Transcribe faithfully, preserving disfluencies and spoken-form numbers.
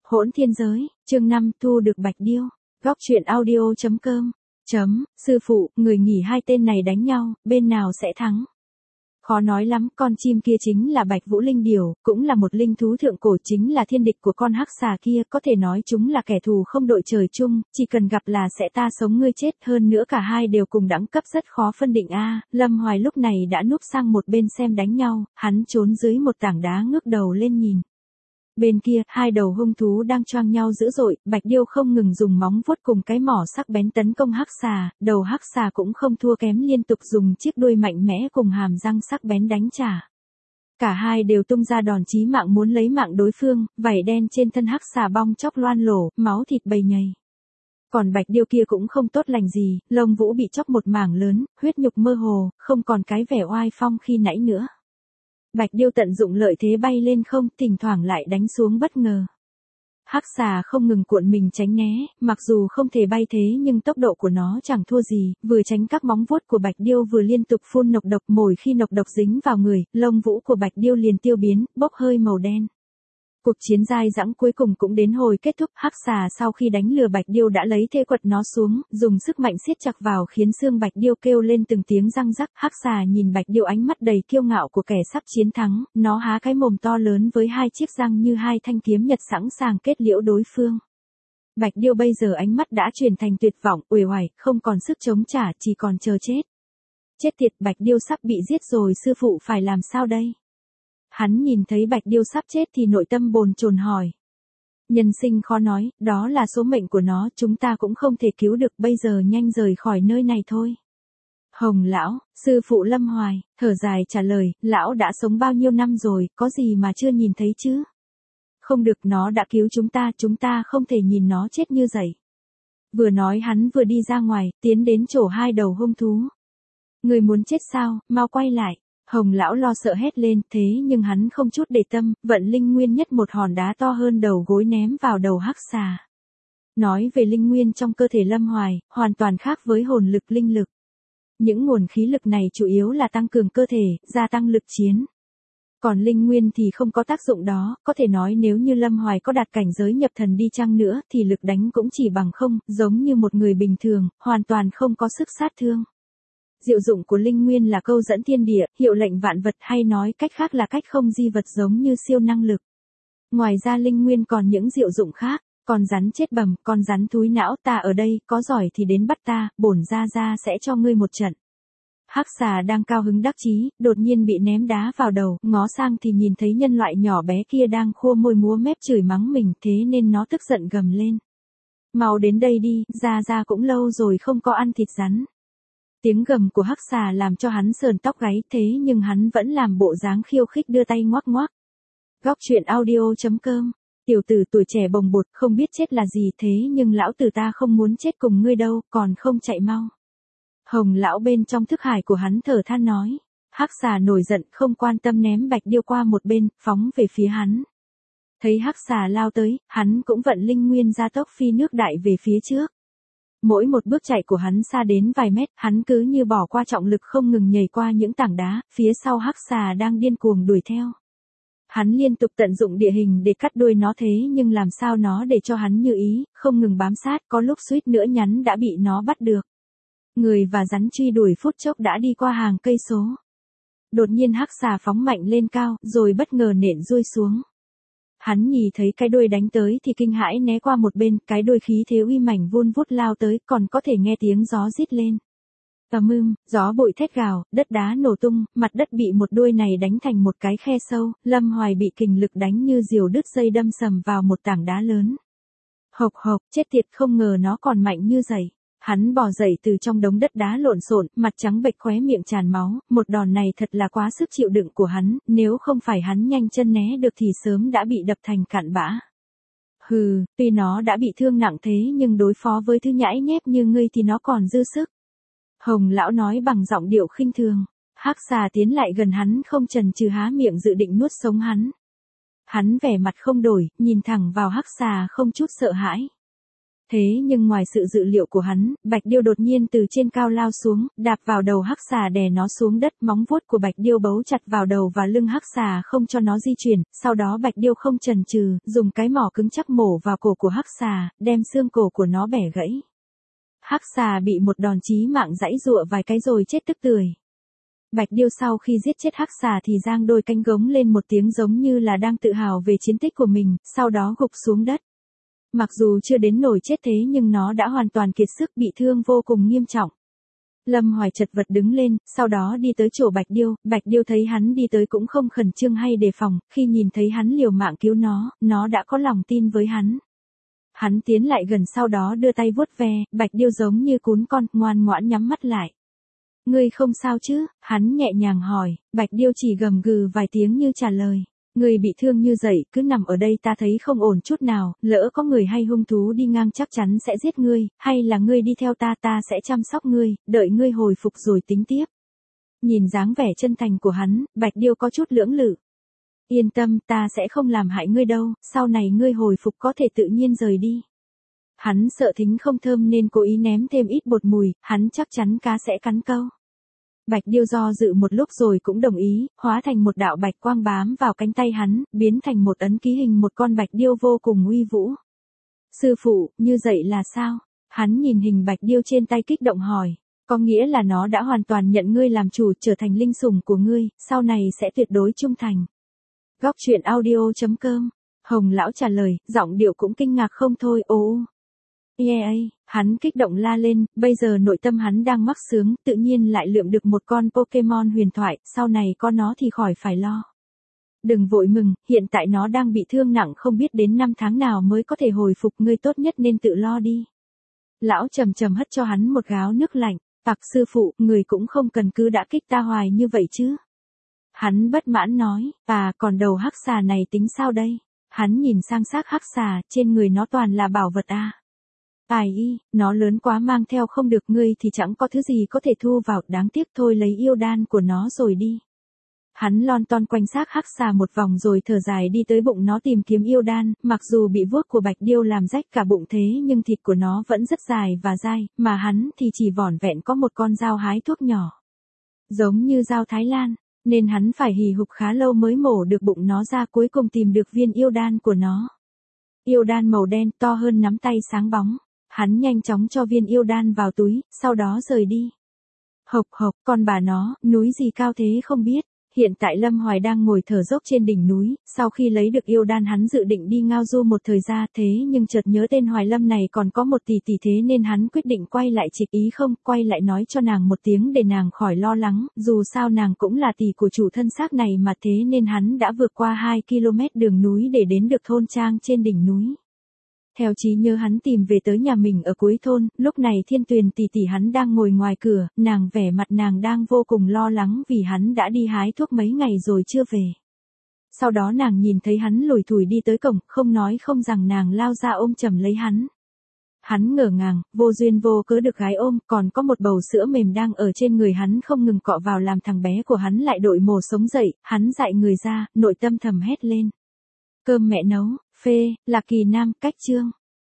Hỗn thiên giới, chương năm thu được bạch điêu. Góc truyện audio.com. Chấm, sư phụ, người nghỉ hai tên này đánh nhau, bên nào sẽ thắng? Khó nói lắm, con chim kia chính là Bạch Vũ Linh Điểu, cũng là một linh thú thượng cổ, chính là thiên địch của con hắc xà kia, có thể nói chúng là kẻ thù không đội trời chung, chỉ cần gặp là sẽ ta sống ngươi chết, hơn nữa cả hai đều cùng đẳng cấp rất khó phân định a. Lâm Hoài lúc này đã núp sang một bên xem đánh nhau, hắn trốn dưới một tảng đá ngước đầu lên nhìn. Bên kia, hai đầu hung thú đang choang nhau dữ dội, Bạch Điêu không ngừng dùng móng vuốt cùng cái mỏ sắc bén tấn công hắc xà, đầu hắc xà cũng không thua kém, liên tục dùng chiếc đuôi mạnh mẽ cùng hàm răng sắc bén đánh trả. Cả hai đều tung ra đòn chí mạng muốn lấy mạng đối phương, vảy đen trên thân hắc xà bong chóc loan lổ, máu thịt bầy nhầy. Còn Bạch Điêu kia cũng không tốt lành gì, lông vũ bị chóc một mảng lớn, huyết nhục mơ hồ, không còn cái vẻ oai phong khi nãy nữa. Bạch Điêu tận dụng lợi thế bay lên không, thỉnh thoảng lại đánh xuống bất ngờ. Hắc xà không ngừng cuộn mình tránh né, mặc dù không thể bay thế nhưng tốc độ của nó chẳng thua gì, vừa tránh các móng vuốt của Bạch Điêu vừa liên tục phun nọc độc, mỗi khi nọc độc dính vào người, lông vũ của Bạch Điêu liền tiêu biến, bốc hơi màu đen. Cuộc chiến dai dẳng cuối cùng cũng đến hồi kết thúc, hắc xà sau khi đánh lừa Bạch Điêu đã lấy thê quật nó xuống, dùng sức mạnh siết chặt vào khiến xương Bạch Điêu kêu lên từng tiếng răng rắc. Hắc xà nhìn Bạch Điêu ánh mắt đầy kiêu ngạo của kẻ sắp chiến thắng, nó há cái mồm to lớn với hai chiếc răng như hai thanh kiếm nhật sẵn sàng kết liễu đối phương. Bạch Điêu bây giờ ánh mắt đã chuyển thành tuyệt vọng, uể oải, không còn sức chống trả, chỉ còn chờ chết. Chết tiệt, Bạch Điêu sắp bị giết rồi, sư phụ phải làm sao đây? Hắn nhìn thấy Bạch Điêu sắp chết thì nội tâm bồn chồn hỏi. Nhân sinh khó nói, đó là số mệnh của nó, chúng ta cũng không thể cứu được, bây giờ nhanh rời khỏi nơi này thôi. Hồng lão, sư phụ Lâm Hoài, thở dài trả lời, lão đã sống bao nhiêu năm rồi, có gì mà chưa nhìn thấy chứ? Không được, nó đã cứu chúng ta, chúng ta không thể nhìn nó chết như vậy. Vừa nói hắn vừa đi ra ngoài, tiến đến chỗ hai đầu hung thú. Người muốn chết sao, mau quay lại. Hồng lão lo sợ hét lên, thế nhưng hắn không chút để tâm, vận linh nguyên nhất một hòn đá to hơn đầu gối ném vào đầu hắc xà. Nói về linh nguyên trong cơ thể Lâm Hoài, hoàn toàn khác với hồn lực linh lực. Những nguồn khí lực này chủ yếu là tăng cường cơ thể, gia tăng lực chiến. Còn linh nguyên thì không có tác dụng đó, có thể nói nếu như Lâm Hoài có đạt cảnh giới nhập thần đi chăng nữa thì lực đánh cũng chỉ bằng không, giống như một người bình thường, hoàn toàn không có sức sát thương. Diệu dụng của linh nguyên là câu dẫn thiên địa, hiệu lệnh vạn vật, hay nói cách khác là cách không di vật, giống như siêu năng lực. Ngoài ra linh nguyên còn những diệu dụng khác, con rắn chết bầm, con rắn thúi não, ta ở đây, có giỏi thì đến bắt ta, bổn gia gia sẽ cho ngươi một trận. Hắc xà đang cao hứng đắc chí, đột nhiên bị ném đá vào đầu, ngó sang thì nhìn thấy nhân loại nhỏ bé kia đang khua môi múa mép chửi mắng mình, thế nên nó tức giận gầm lên. Mau đến đây đi, gia gia cũng lâu rồi không có ăn thịt rắn. Tiếng gầm của hắc xà làm cho hắn sờn tóc gáy, thế nhưng hắn vẫn làm bộ dáng khiêu khích đưa tay ngoắc ngoắc. Góc truyện audio.com. Tiểu tử tuổi trẻ bồng bột, không biết chết là gì, thế nhưng lão tử ta không muốn chết cùng ngươi đâu, còn không chạy mau. Hồng lão bên trong thức hải của hắn thở than nói. Hắc xà nổi giận, không quan tâm ném Bạch Điêu qua một bên, phóng về phía hắn. Thấy hắc xà lao tới, hắn cũng vận linh nguyên ra tốc phi nước đại về phía trước. Mỗi một bước chạy của hắn xa đến vài mét, hắn cứ như bỏ qua trọng lực không ngừng nhảy qua những tảng đá, phía sau hắc xà đang điên cuồng đuổi theo. Hắn liên tục tận dụng địa hình để cắt đuôi nó, thế nhưng làm sao nó để cho hắn như ý, không ngừng bám sát, có lúc suýt nữa nhắn đã bị nó bắt được. Người và rắn truy đuổi phút chốc đã đi qua hàng cây số. Đột nhiên hắc xà phóng mạnh lên cao, rồi bất ngờ nện rơi xuống. Hắn nhìn thấy cái đuôi đánh tới thì kinh hãi né qua một bên, cái đuôi khí thế uy mảnh vun vút lao tới, còn có thể nghe tiếng gió rít lên. Ầm ưm, gió bụi thét gào, đất đá nổ tung, mặt đất bị một đuôi này đánh thành một cái khe sâu, Lâm Hoài bị kình lực đánh như diều đứt dây đâm sầm vào một tảng đá lớn. Hộc hộc, chết tiệt, không ngờ nó còn mạnh như vậy. Hắn bò dậy từ trong đống đất đá lộn xộn, mặt trắng bệch, khóe miệng tràn máu, một đòn này thật là quá sức chịu đựng của hắn, nếu không phải hắn nhanh chân né được thì sớm đã bị đập thành cặn bã. Hừ, tuy nó đã bị thương nặng thế nhưng đối phó với thứ nhãi nhép như ngươi thì nó còn dư sức. Hồng lão nói bằng giọng điệu khinh thường. Hắc xà tiến lại gần hắn không chần chừ há miệng dự định nuốt sống hắn. Hắn vẻ mặt không đổi, nhìn thẳng vào hắc xà không chút sợ hãi. Thế nhưng ngoài sự dự liệu của hắn, Bạch Điêu đột nhiên từ trên cao lao xuống, đạp vào đầu hắc xà đè nó xuống đất, móng vuốt của Bạch Điêu bấu chặt vào đầu và lưng hắc xà không cho nó di chuyển, sau đó Bạch Điêu không chần chừ, dùng cái mỏ cứng chắc mổ vào cổ của hắc xà, đem xương cổ của nó bẻ gãy. Hắc xà bị một đòn chí mạng giãy giụa vài cái rồi chết tức tưởi. Bạch Điêu sau khi giết chết hắc xà thì giang đôi cánh gống lên một tiếng giống như là đang tự hào về chiến tích của mình, sau đó gục xuống đất. Mặc dù chưa đến nổi chết thế nhưng nó đã hoàn toàn kiệt sức, bị thương vô cùng nghiêm trọng. Lâm Hoài chật vật đứng lên, sau đó đi tới chỗ Bạch Điêu, Bạch Điêu thấy hắn đi tới cũng không khẩn trương hay đề phòng, khi nhìn thấy hắn liều mạng cứu nó, nó đã có lòng tin với hắn. Hắn tiến lại gần sau đó đưa tay vuốt ve, Bạch Điêu giống như cún con, ngoan ngoãn nhắm mắt lại. Ngươi không sao chứ? Hắn nhẹ nhàng hỏi, Bạch Điêu chỉ gầm gừ vài tiếng như trả lời. Ngươi bị thương như vậy, cứ nằm ở đây ta thấy không ổn chút nào, lỡ có người hay hung thú đi ngang chắc chắn sẽ giết ngươi, hay là ngươi đi theo ta ta sẽ chăm sóc ngươi, đợi ngươi hồi phục rồi tính tiếp. Nhìn dáng vẻ chân thành của hắn, Bạch Điêu có chút lưỡng lự. Yên tâm, ta sẽ không làm hại ngươi đâu, sau này ngươi hồi phục có thể tự nhiên rời đi. Hắn sợ thính không thơm nên cố ý ném thêm ít bột mùi, hắn chắc chắn cá sẽ cắn câu. Bạch Điêu do dự một lúc rồi cũng đồng ý, hóa thành một đạo bạch quang bám vào cánh tay hắn, biến thành một ấn ký hình một con Bạch Điêu vô cùng uy vũ. Sư phụ, như vậy là sao? Hắn nhìn hình Bạch Điêu trên tay kích động hỏi, có nghĩa là nó đã hoàn toàn nhận ngươi làm chủ, trở thành linh sủng của ngươi, sau này sẽ tuyệt đối trung thành. Góc truyện audio chấm com. Hồng lão trả lời, giọng điệu cũng kinh ngạc không thôi. Ồ. Yeah, hắn kích động la lên, bây giờ nội tâm hắn đang mắc sướng, tự nhiên lại lượm được một con Pokemon huyền thoại, sau này có nó thì khỏi phải lo. Đừng vội mừng, hiện tại nó đang bị thương nặng không biết đến năm tháng nào mới có thể hồi phục, ngươi tốt nhất nên tự lo đi. Lão trầm trầm hất cho hắn một gáo nước lạnh, Bạc sư phụ, người cũng không cần cứ đã kích ta hoài như vậy chứ. Hắn bất mãn nói, à còn đầu hắc xà này tính sao đây? Hắn nhìn sang xác hắc xà, trên người nó toàn là bảo vật à. Ai y, nó lớn quá mang theo không được, ngươi thì chẳng có thứ gì có thể thu vào, đáng tiếc thôi lấy yêu đan của nó rồi đi. Hắn lon ton quanh xác hắc xà một vòng rồi thở dài đi tới bụng nó tìm kiếm yêu đan, mặc dù bị vuốt của Bạch Điêu làm rách cả bụng thế nhưng thịt của nó vẫn rất dài và dai, mà hắn thì chỉ vỏn vẹn có một con dao hái thuốc nhỏ. Giống như dao Thái Lan, nên hắn phải hì hục khá lâu mới mổ được bụng nó ra, cuối cùng tìm được viên yêu đan của nó. Yêu đan màu đen to hơn nắm tay sáng bóng. Hắn nhanh chóng cho viên yêu đan vào túi, sau đó rời đi. Hộc hộc, con bà nó, núi gì cao thế không biết. Hiện tại Lâm Hoài đang ngồi thở dốc trên đỉnh núi, sau khi lấy được yêu đan hắn dự định đi ngao du một thời gian, thế nhưng chợt nhớ tên Hoài Lâm này còn có một tỷ tỷ, thế nên hắn quyết định quay lại trịch ý không, quay lại nói cho nàng một tiếng để nàng khỏi lo lắng, dù sao nàng cũng là tỷ của chủ thân xác này mà, thế nên hắn đã vượt qua hai ki lô mét đường núi để đến được thôn trang trên đỉnh núi. Theo trí nhớ hắn tìm về tới nhà mình ở cuối thôn, lúc này Thiên Tuyền tỷ tỷ hắn đang ngồi ngoài cửa, nàng vẻ mặt nàng đang vô cùng lo lắng vì hắn đã đi hái thuốc mấy ngày rồi chưa về. Sau đó nàng nhìn thấy hắn lủi thủi đi tới cổng, không nói không rằng nàng lao ra ôm chầm lấy hắn. Hắn ngỡ ngàng, vô duyên vô cớ được gái ôm, còn có một bầu sữa mềm đang ở trên người hắn không ngừng cọ vào làm thằng bé của hắn lại đội mồ sống dậy, hắn dại người ra, nội tâm thầm hét lên. Cơm mẹ nấu, phê, Lạc Kỳ Nam, cách chương.